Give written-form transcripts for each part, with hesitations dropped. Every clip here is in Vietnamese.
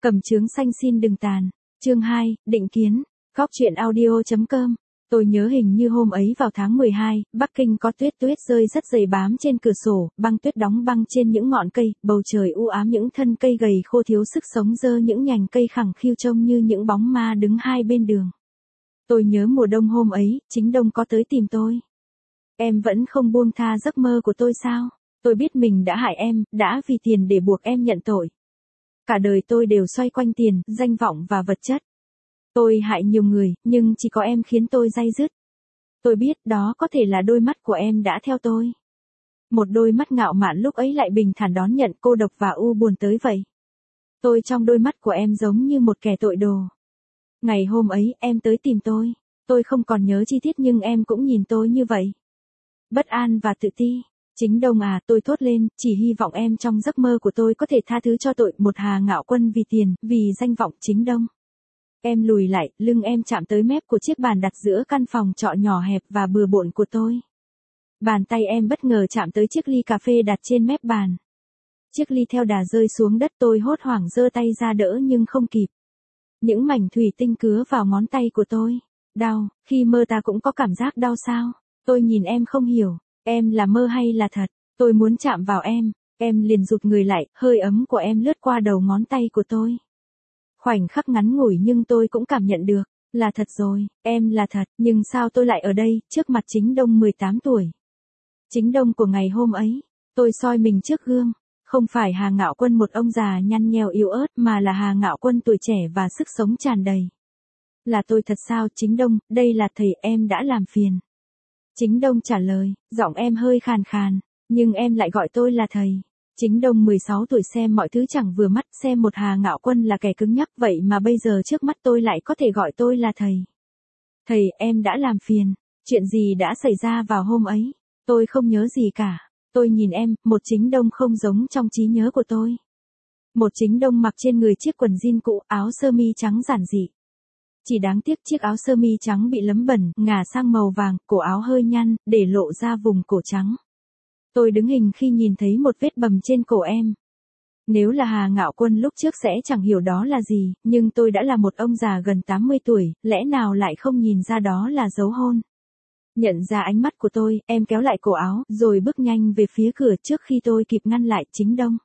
Cầm chướng xanh xin đừng tàn. Chương 2, định kiến. Góc truyện audio.com. Tôi nhớ hình như hôm ấy vào tháng 12, Bắc Kinh có tuyết rơi rất dày bám trên cửa sổ, băng tuyết đóng băng trên những ngọn cây, bầu trời u ám, những thân cây gầy khô thiếu sức sống dơ, những nhành cây khẳng khiu trông như những bóng ma đứng hai bên đường. Tôi nhớ mùa đông hôm ấy, Chính Đông có tới tìm tôi. Em vẫn không buông tha giấc mơ của tôi sao? Tôi biết mình đã hại em, đã vì tiền để buộc em nhận tội. Cả đời tôi đều xoay quanh tiền, danh vọng và vật chất. Tôi hại nhiều người, nhưng chỉ có em khiến tôi day dứt. Tôi biết đó có thể là đôi mắt của em đã theo tôi. Một đôi mắt ngạo mạn lúc ấy lại bình thản đón nhận cô độc và u buồn tới vậy. Tôi trong đôi mắt của em giống như một kẻ tội đồ. Ngày hôm ấy, em tới tìm tôi. Tôi không còn nhớ chi tiết nhưng em cũng nhìn tôi như vậy. Bất an và tự ti. Chính Đông à, tôi thốt lên, chỉ hy vọng em trong giấc mơ của tôi có thể tha thứ cho tội một Hà Ngạo Quân vì tiền, vì danh vọng. Chính Đông. Em lùi lại, lưng em chạm tới mép của chiếc bàn đặt giữa căn phòng trọ nhỏ hẹp và bừa bộn của tôi. Bàn tay em bất ngờ chạm tới chiếc ly cà phê đặt trên mép bàn. Chiếc ly theo đà rơi xuống đất, tôi hốt hoảng giơ tay ra đỡ nhưng không kịp. Những mảnh thủy tinh cứa vào ngón tay của tôi. Đau, khi mơ ta cũng có cảm giác đau sao? Tôi nhìn em không hiểu, em là mơ hay là thật? Tôi muốn chạm vào em liền rụt người lại, hơi ấm của em lướt qua đầu ngón tay của tôi. Khoảnh khắc ngắn ngủi nhưng tôi cũng cảm nhận được, là thật rồi, em là thật, nhưng sao tôi lại ở đây, trước mặt Chính Đông 18 tuổi. Chính Đông của ngày hôm ấy, tôi soi mình trước gương, không phải Hà Ngạo Quân một ông già nhăn nheo yếu ớt mà là Hà Ngạo Quân tuổi trẻ và sức sống tràn đầy. Là tôi thật sao? Chính Đông, đây là thầy, em đã làm phiền. Chính Đông trả lời, giọng em hơi khàn khàn, nhưng em lại gọi tôi là thầy. Chính Đông 16 tuổi xem mọi thứ chẳng vừa mắt, xem một Hà Ngạo Quân là kẻ cứng nhắc vậy mà bây giờ trước mắt tôi lại có thể gọi tôi là thầy. Thầy, em đã làm phiền. Chuyện gì đã xảy ra vào hôm ấy? Tôi không nhớ gì cả. Tôi nhìn em, một Chính Đông không giống trong trí nhớ của tôi. Một Chính Đông mặc trên người chiếc quần jean cũ, áo sơ mi trắng giản dị. Chỉ đáng tiếc chiếc áo sơ mi trắng bị lấm bẩn, ngả sang màu vàng, cổ áo hơi nhăn, để lộ ra vùng cổ trắng. Tôi đứng hình khi nhìn thấy một vết bầm trên cổ em. Nếu là Hà Ngạo Quân lúc trước sẽ chẳng hiểu đó là gì, nhưng tôi đã là một ông già gần 80 tuổi, lẽ nào lại không nhìn ra đó là dấu hôn. Nhận ra ánh mắt của tôi, em kéo lại cổ áo, rồi bước nhanh về phía cửa trước khi tôi kịp ngăn lại. Chính Đông.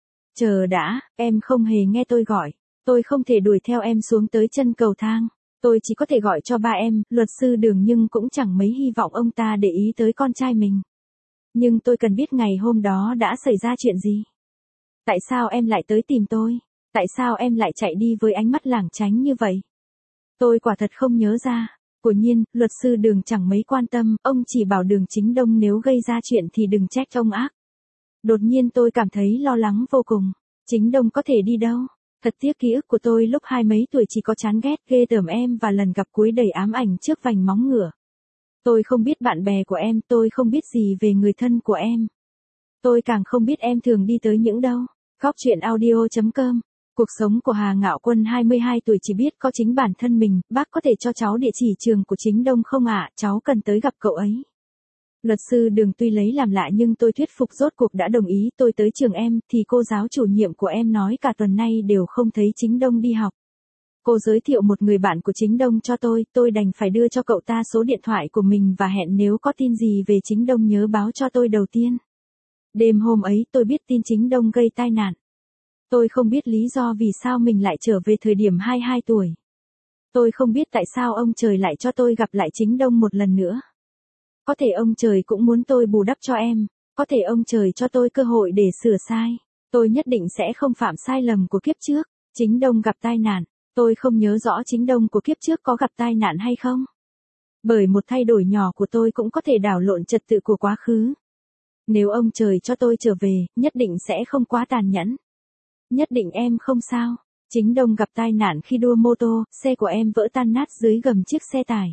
Chờ đã, em không hề nghe tôi gọi. Tôi không thể đuổi theo em xuống tới chân cầu thang. Tôi chỉ có thể gọi cho ba em, luật sư Đường, nhưng cũng chẳng mấy hy vọng ông ta để ý tới con trai mình. Nhưng tôi cần biết ngày hôm đó đã xảy ra chuyện gì. Tại sao em lại tới tìm tôi? Tại sao em lại chạy đi với ánh mắt lảng tránh như vậy? Tôi quả thật không nhớ ra. Quả nhiên, luật sư Đường chẳng mấy quan tâm, ông chỉ bảo Đường Chính Đông nếu gây ra chuyện thì đừng trách ông ác. Đột nhiên tôi cảm thấy lo lắng vô cùng. Chính Đông có thể đi đâu? Thật tiếc ký ức của tôi lúc 20 mấy tuổi chỉ có chán ghét, ghê tởm em và lần gặp cuối đầy ám ảnh trước vành móng ngựa. Tôi không biết bạn bè của em, tôi không biết gì về người thân của em. Tôi càng không biết em thường đi tới những đâu. Góc truyện audio.com. Cuộc sống của Hà Ngạo Quân 22 tuổi chỉ biết có chính bản thân mình. Bác có thể cho cháu địa chỉ trường của Chính Đông không ạ? Cháu cần tới gặp cậu ấy. Luật sư Đường tuy lấy làm lạ nhưng tôi thuyết phục rốt cuộc đã đồng ý. Tôi tới trường em thì cô giáo chủ nhiệm của em nói cả tuần nay đều không thấy Chính Đông đi học. Cô giới thiệu một người bạn của Chính Đông cho tôi đành phải đưa cho cậu ta số điện thoại của mình và hẹn nếu có tin gì về Chính Đông nhớ báo cho tôi đầu tiên. Đêm hôm ấy tôi biết tin Chính Đông gây tai nạn. Tôi không biết lý do vì sao mình lại trở về thời điểm 22 tuổi. Tôi không biết tại sao ông trời lại cho tôi gặp lại Chính Đông một lần nữa. Có thể ông trời cũng muốn tôi bù đắp cho em, có thể ông trời cho tôi cơ hội để sửa sai. Tôi nhất định sẽ không phạm sai lầm của kiếp trước. Chính Đông gặp tai nạn. Tôi không nhớ rõ Chính Đông của kiếp trước có gặp tai nạn hay không. Bởi một thay đổi nhỏ của tôi cũng có thể đảo lộn trật tự của quá khứ. Nếu ông trời cho tôi trở về, nhất định sẽ không quá tàn nhẫn. Nhất định em không sao. Chính Đông gặp tai nạn khi đua mô tô, xe của em vỡ tan nát dưới gầm chiếc xe tải.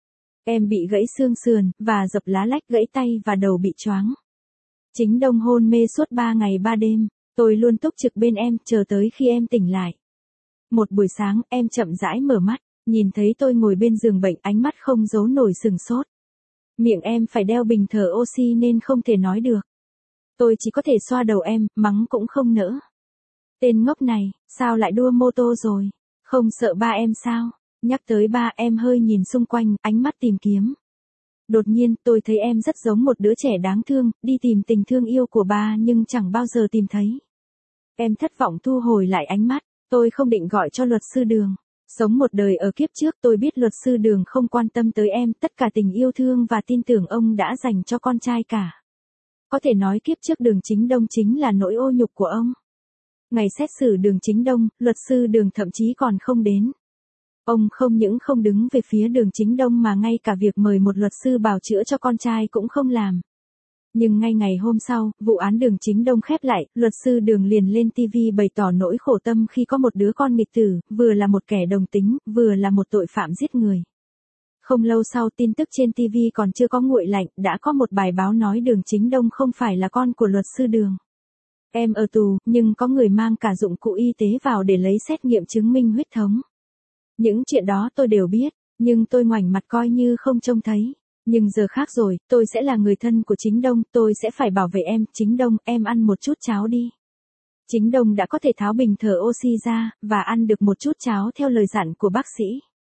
Em bị gãy xương sườn, và dập lá lách, gãy tay và đầu bị choáng. Chính Đông hôn mê suốt 3 ngày 3 đêm. Tôi luôn túc trực bên em, chờ tới khi em tỉnh lại. Một buổi sáng, em chậm rãi mở mắt, nhìn thấy tôi ngồi bên giường bệnh, ánh mắt không giấu nổi sừng sốt. Miệng em phải đeo bình thở oxy nên không thể nói được. Tôi chỉ có thể xoa đầu em, mắng cũng không nỡ. Tên ngốc này, sao lại đua mô tô rồi? Không sợ ba em sao? Nhắc tới ba em hơi nhìn xung quanh, ánh mắt tìm kiếm. Đột nhiên tôi thấy em rất giống một đứa trẻ đáng thương, đi tìm tình thương yêu của ba nhưng chẳng bao giờ tìm thấy. Em thất vọng thu hồi lại ánh mắt, tôi không định gọi cho luật sư Đường. Sống một đời ở kiếp trước tôi biết luật sư Đường không quan tâm tới em, tất cả tình yêu thương và tin tưởng ông đã dành cho con trai cả. Có thể nói kiếp trước Đường Chính Đông chính là nỗi ô nhục của ông. Ngày xét xử Đường Chính Đông, luật sư Đường thậm chí còn không đến. Ông không những không đứng về phía Đường Chính Đông mà ngay cả việc mời một luật sư bào chữa cho con trai cũng không làm. Nhưng ngay ngày hôm sau, vụ án Đường Chính Đông khép lại, luật sư Đường liền lên TV bày tỏ nỗi khổ tâm khi có một đứa con nghịch tử, vừa là một kẻ đồng tính, vừa là một tội phạm giết người. Không lâu sau tin tức trên TV còn chưa có nguội lạnh, đã có một bài báo nói Đường Chính Đông không phải là con của luật sư Đường. Em ở tù, nhưng có người mang cả dụng cụ y tế vào để lấy xét nghiệm chứng minh huyết thống. Những chuyện đó tôi đều biết, nhưng tôi ngoảnh mặt coi như không trông thấy. Nhưng giờ khác rồi, tôi sẽ là người thân của Chính Đông, tôi sẽ phải bảo vệ em. Chính Đông, em ăn một chút cháo đi. Chính Đông đã có thể tháo bình thở oxy ra, và ăn được một chút cháo theo lời dặn của bác sĩ.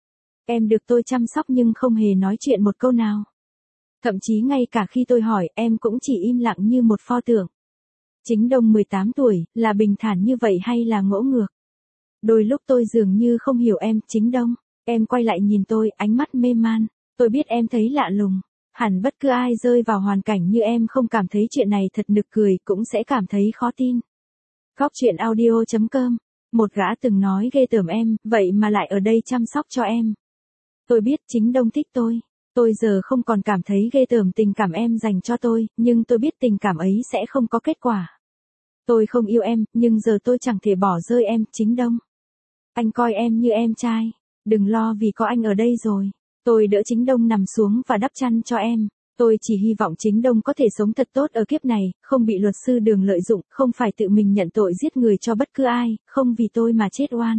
Em được tôi chăm sóc nhưng không hề nói chuyện một câu nào. Thậm chí ngay cả khi tôi hỏi, em cũng chỉ im lặng như một pho tượng. Chính Đông 18 tuổi, là bình thản như vậy hay là ngỗ ngược? Đôi lúc tôi dường như không hiểu em, Chính Đông. Em quay lại nhìn tôi, ánh mắt mê man. Tôi biết em thấy lạ lùng. Hẳn bất cứ ai rơi vào hoàn cảnh như em không cảm thấy chuyện này thật nực cười cũng sẽ cảm thấy khó tin. Góc truyện audio.com. Một gã từng nói ghê tởm em, vậy mà lại ở đây chăm sóc cho em. Tôi biết Chính Đông thích tôi. Tôi giờ không còn cảm thấy ghê tởm tình cảm em dành cho tôi, nhưng tôi biết tình cảm ấy sẽ không có kết quả. Tôi không yêu em, nhưng giờ tôi chẳng thể bỏ rơi em, Chính Đông. Anh coi em như em trai. Đừng lo vì có anh ở đây rồi. Tôi đỡ Chính Đông nằm xuống và đắp chăn cho em. Tôi chỉ hy vọng Chính Đông có thể sống thật tốt ở kiếp này, không bị luật sư Đường lợi dụng, không phải tự mình nhận tội giết người cho bất cứ ai, không vì tôi mà chết oan.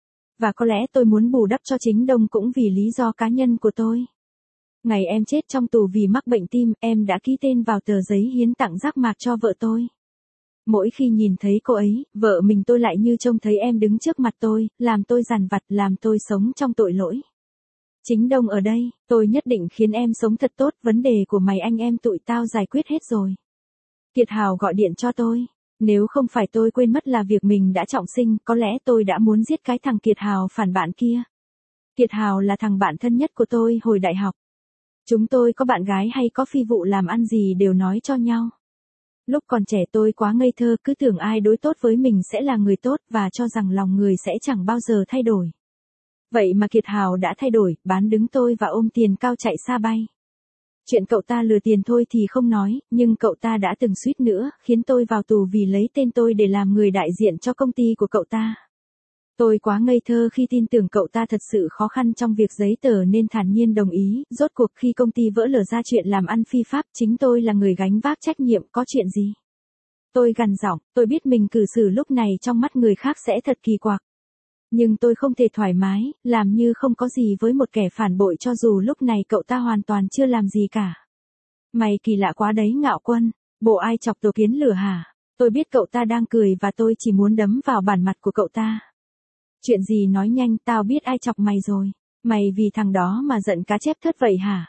Và có lẽ tôi muốn bù đắp cho Chính Đông cũng vì lý do cá nhân của tôi. Ngày em chết trong tù vì mắc bệnh tim, em đã ký tên vào tờ giấy hiến tặng giác mạc cho vợ tôi. Mỗi khi nhìn thấy cô ấy, vợ mình tôi lại như trông thấy em đứng trước mặt tôi, làm tôi dằn vặt, làm tôi sống trong tội lỗi. Chính Đông ở đây, tôi nhất định khiến em sống thật tốt, vấn đề của mày anh em tụi tao giải quyết hết rồi. Kiệt Hào gọi điện cho tôi. Nếu không phải tôi quên mất là việc mình đã trọng sinh, có lẽ tôi đã muốn giết cái thằng Kiệt Hào phản bạn kia. Kiệt Hào là thằng bạn thân nhất của tôi hồi đại học. Chúng tôi có bạn gái hay có phi vụ làm ăn gì đều nói cho nhau. Lúc còn trẻ tôi quá ngây thơ, cứ tưởng ai đối tốt với mình sẽ là người tốt và cho rằng lòng người sẽ chẳng bao giờ thay đổi. Vậy mà Kiệt Hào đã thay đổi, bán đứng tôi và ôm tiền cao chạy xa bay. Chuyện cậu ta lừa tiền thôi thì không nói, nhưng cậu ta đã từng suýt nữa khiến tôi vào tù vì lấy tên tôi để làm người đại diện cho công ty của cậu ta. Tôi quá ngây thơ khi tin tưởng cậu ta thật sự khó khăn trong việc giấy tờ nên thản nhiên đồng ý. Rốt cuộc khi công ty vỡ lở ra chuyện làm ăn phi pháp, chính tôi là người gánh vác trách nhiệm. Có chuyện gì? Tôi gằn giọng, tôi biết mình cư xử lúc này trong mắt người khác sẽ thật kỳ quặc. Nhưng tôi không thể thoải mái, làm như không có gì với một kẻ phản bội cho dù lúc này cậu ta hoàn toàn chưa làm gì cả. Mày kỳ lạ quá đấy Ngạo Quân, bộ ai chọc tổ kiến lửa hả? Tôi biết cậu ta đang cười và tôi chỉ muốn đấm vào bản mặt của cậu ta. Chuyện gì nói nhanh, tao biết ai chọc mày rồi. Mày vì thằng đó mà giận cá chép thớt vậy hả?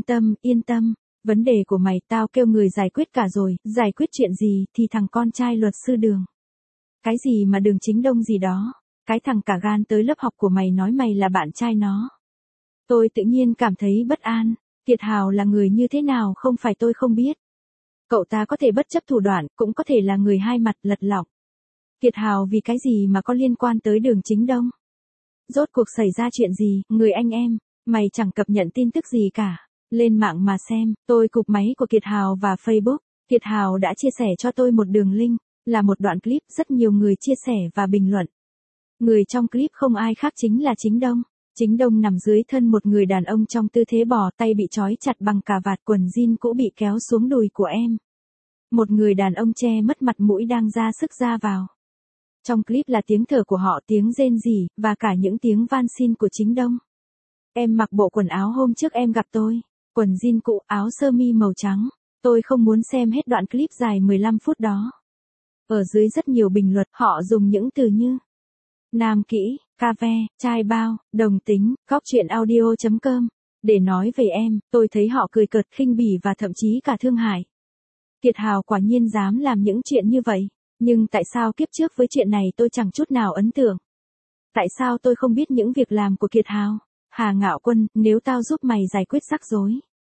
Yên tâm, vấn đề của mày tao kêu người giải quyết cả rồi, giải quyết chuyện gì thì thằng con trai luật sư Đường. Cái gì mà Đường Chính Đông gì đó, cái thằng cả gan tới lớp học của mày nói mày là bạn trai nó. Tôi tự nhiên cảm thấy bất an, Kiệt Hào là người như thế nào không phải tôi không biết. Cậu ta có thể bất chấp thủ đoạn, cũng có thể là người hai mặt lật lọng. Kiệt Hào vì cái gì mà có liên quan tới Đường Chính Đông? Rốt cuộc xảy ra chuyện gì, người anh em, mày chẳng cập nhật tin tức gì cả. Lên mạng mà xem, tôi cụp máy của Kiệt Hào và Facebook. Kiệt Hào đã chia sẻ cho tôi một đường link, là một đoạn clip rất nhiều người chia sẻ và bình luận. Người trong clip không ai khác chính là Chính Đông. Chính Đông nằm dưới thân một người đàn ông trong tư thế bò, tay bị trói chặt bằng cà vạt, quần jean cũ bị kéo xuống đùi của em. Một người đàn ông che mất mặt mũi đang ra sức ra vào. Trong clip là tiếng thở của họ, tiếng rên rỉ, và cả những tiếng van xin của Chính Đông. Em mặc bộ quần áo hôm trước em gặp tôi. Quần jean cũ, áo sơ mi màu trắng. Tôi không muốn xem hết đoạn clip dài 15 phút đó. Ở dưới rất nhiều bình luận, họ dùng những từ như nam kỹ, ca ve, trai bao, đồng tính, góc chuyện audio.com. Để nói về em, tôi thấy họ cười cợt, khinh bỉ và thậm chí cả thương hại. Kiệt Hào quả nhiên dám làm những chuyện như vậy. Nhưng tại sao kiếp trước với chuyện này tôi chẳng chút nào ấn tượng? Tại sao tôi không biết những việc làm của Kiệt Hào? Hà Ngạo Quân, nếu tao giúp mày giải quyết rắc rối,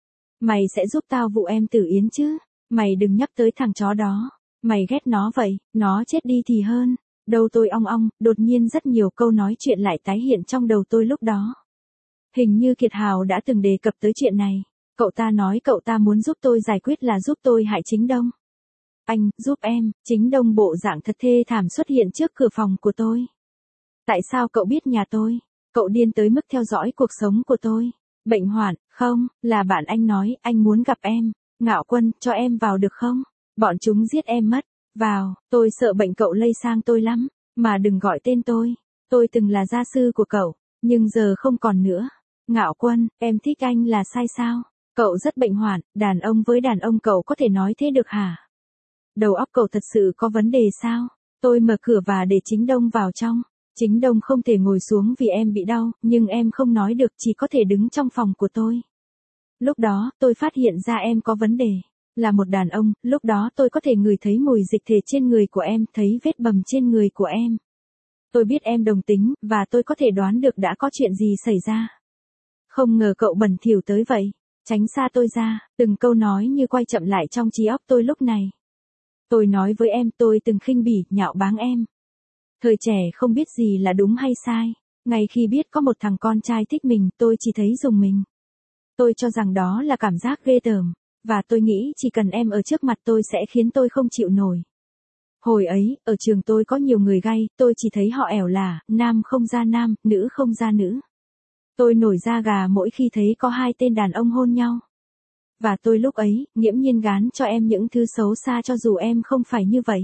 mày sẽ giúp tao vụ em Tử Yến chứ? Mày đừng nhắc tới thằng chó đó. Mày ghét nó vậy, nó chết đi thì hơn. Đầu tôi ong ong, đột nhiên rất nhiều câu nói chuyện lại tái hiện trong đầu tôi lúc đó. Hình như Kiệt Hào đã từng đề cập tới chuyện này. Cậu ta nói cậu ta muốn giúp tôi giải quyết là giúp tôi hại Chính Đông. Anh, giúp em. Chính Đông bộ dạng thật thê thảm xuất hiện trước cửa phòng của tôi. Tại sao cậu biết nhà tôi? Cậu điên tới mức theo dõi cuộc sống của tôi. Bệnh hoạn, không, là bạn anh nói, anh muốn gặp em. Ngạo Quân, cho em vào được không? Bọn chúng giết em mất. Vào, tôi sợ bệnh cậu lây sang tôi lắm. Mà đừng gọi tên tôi. Tôi từng là gia sư của cậu, nhưng giờ không còn nữa. Ngạo Quân, em thích anh là sai sao? Cậu rất bệnh hoạn, đàn ông với đàn ông cậu có thể nói thế được hả? Đầu óc cậu thật sự có vấn đề sao? Tôi mở cửa và để Chính Đông vào trong. Chính Đông không thể ngồi xuống vì em bị đau, nhưng em không nói được, chỉ có thể đứng trong phòng của tôi. Lúc đó, tôi phát hiện ra em có vấn đề. Là một đàn ông, lúc đó tôi có thể ngửi thấy mùi dịch thể trên người của em, thấy vết bầm trên người của em. Tôi biết em đồng tính, và tôi có thể đoán được đã có chuyện gì xảy ra. Không ngờ cậu bẩn thỉu tới vậy. Tránh xa tôi ra, từng câu nói như quay chậm lại trong trí óc tôi lúc này. Tôi nói với em, tôi từng khinh bỉ, nhạo báng em. Thời trẻ không biết gì là đúng hay sai. Ngay khi biết có một thằng con trai thích mình, tôi chỉ thấy rùng mình. Tôi cho rằng đó là cảm giác ghê tởm. Và tôi nghĩ chỉ cần em ở trước mặt tôi sẽ khiến tôi không chịu nổi. Hồi ấy, ở trường tôi có nhiều người gay, tôi chỉ thấy họ ẻo lả, nam không ra nam, nữ không ra nữ. Tôi nổi da gà mỗi khi thấy có hai tên đàn ông hôn nhau. Và tôi lúc ấy, nghiễm nhiên gán cho em những thứ xấu xa cho dù em không phải như vậy.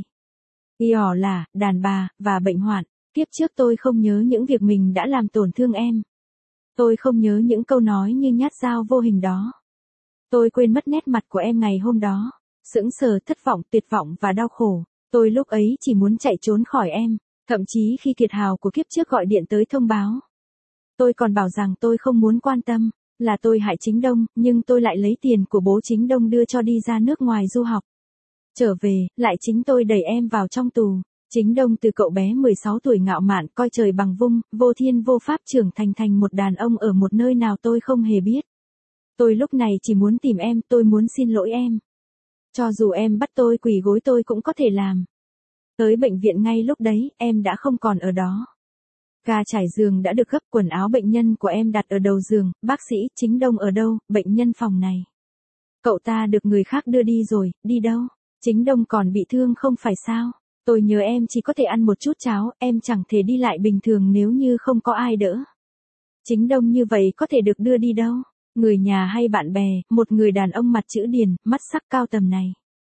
Ẻo lả, đàn bà, và bệnh hoạn. Kiếp trước tôi không nhớ những việc mình đã làm tổn thương em. Tôi không nhớ những câu nói như nhát dao vô hình đó. Tôi quên mất nét mặt của em ngày hôm đó. Sững sờ, thất vọng, tuyệt vọng và đau khổ. Tôi lúc ấy chỉ muốn chạy trốn khỏi em. Thậm chí khi Kiệt Hào của kiếp trước gọi điện tới thông báo, tôi còn bảo rằng tôi không muốn quan tâm. Là tôi hại Chính Đông, nhưng tôi lại lấy tiền của bố Chính Đông đưa cho đi ra nước ngoài du học. Trở về, lại chính tôi đẩy em vào trong tù. Chính Đông từ cậu bé 16 tuổi ngạo mạn, coi trời bằng vung, vô thiên vô pháp trưởng thành một đàn ông ở một nơi nào tôi không hề biết. Tôi lúc này chỉ muốn tìm em, tôi muốn xin lỗi em. Cho dù em bắt tôi quỳ gối tôi cũng có thể làm. Tới bệnh viện ngay lúc đấy, em đã không còn ở đó. Ga trải giường đã được gấp, quần áo bệnh nhân của em đặt ở đầu giường. Bác sĩ, Chính Đông ở đâu? Bệnh nhân phòng này. Cậu ta được người khác đưa đi rồi, đi đâu? Chính Đông còn bị thương không phải sao? Tôi nhớ em chỉ có thể ăn một chút cháo, em chẳng thể đi lại bình thường nếu như không có ai đỡ. Chính Đông như vậy có thể được đưa đi đâu? Người nhà hay bạn bè, một người đàn ông mặt chữ điền, mắt sắc cao tầm này.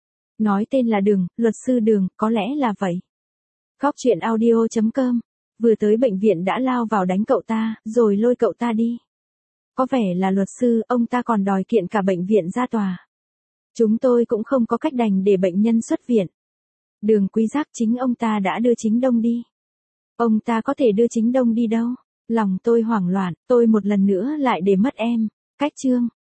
Nói tên là Đường, luật sư Đường, có lẽ là vậy. Góc chuyện audio.com. Vừa tới bệnh viện đã lao vào đánh cậu ta, rồi lôi cậu ta đi. Có vẻ là luật sư, ông ta còn đòi kiện cả bệnh viện ra tòa. Chúng tôi cũng không có cách đành để bệnh nhân xuất viện. Đường Quý Giác, chính ông ta đã đưa Chính Đông đi. Ông ta có thể đưa Chính Đông đi đâu? Lòng tôi hoảng loạn, tôi một lần nữa lại để mất em. Cách chương.